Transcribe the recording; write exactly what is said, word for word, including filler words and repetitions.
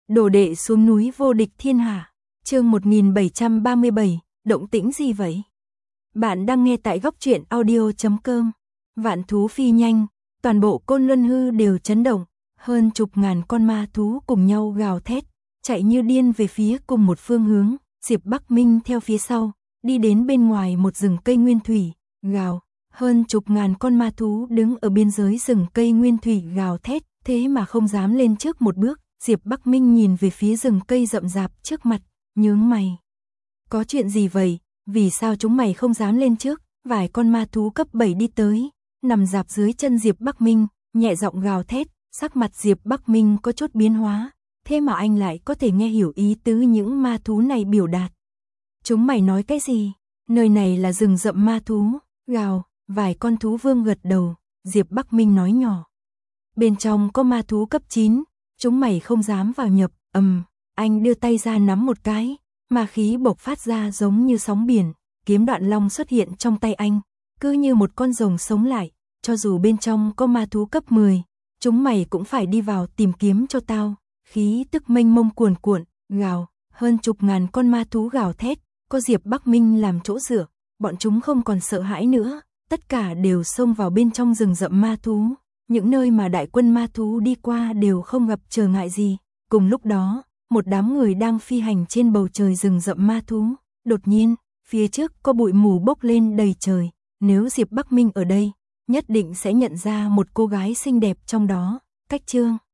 Đồ đệ xuống núi vô địch thiên hạ. Chương một nghìn bảy trăm ba mươi bảy, động tĩnh gì vậy? Bạn đang nghe tại góc truyện audio chấm com. Vạn thú phi nhanh, toàn bộ Côn Luân Hư đều chấn động, hơn chục ngàn con ma thú cùng nhau gào thét, chạy như điên về phía cùng một phương hướng. Diệp Bắc Minh theo phía sau, đi đến bên ngoài một rừng cây nguyên thủy, gào. Hơn chục ngàn con ma thú đứng ở biên giới rừng cây nguyên thủy gào thét, thế mà không dám lên trước một bước. Diệp Bắc Minh nhìn về phía rừng cây rậm rạp trước mặt, nhướng mày. Có chuyện gì vậy? Vì sao chúng mày không dám lên trước? Vài con ma thú cấp bảy đi tới, nằm rạp dưới chân Diệp Bắc Minh, nhẹ giọng gào thét. Sắc mặt Diệp Bắc Minh có chút biến hóa, thế mà anh lại có thể nghe hiểu ý tứ những ma thú này biểu đạt. Chúng mày nói cái gì? Nơi này là rừng rậm ma thú, gào. Vài con thú vương gật đầu, Diệp Bắc Minh nói nhỏ. Bên trong có ma thú cấp chín, chúng mày không dám vào nhập. Ầm, um, anh đưa tay ra nắm một cái, ma khí bộc phát ra giống như sóng biển, kiếm đoạn long xuất hiện trong tay anh, cứ như một con rồng sống lại. Cho dù bên trong có ma thú cấp mười, chúng mày cũng phải đi vào tìm kiếm cho tao. Khí tức mênh mông cuồn cuộn, gào, hơn chục ngàn con ma thú gào thét, có Diệp Bắc Minh làm chỗ dựa, bọn chúng không còn sợ hãi nữa. Tất cả đều xông vào bên trong rừng rậm ma thú, những nơi mà đại quân ma thú đi qua đều không gặp trở ngại gì. Cùng lúc đó, một đám người đang phi hành trên bầu trời rừng rậm ma thú, đột nhiên, phía trước có bụi mù bốc lên đầy trời, nếu Diệp Bắc Minh ở đây, nhất định sẽ nhận ra một cô gái xinh đẹp trong đó. Cách Chương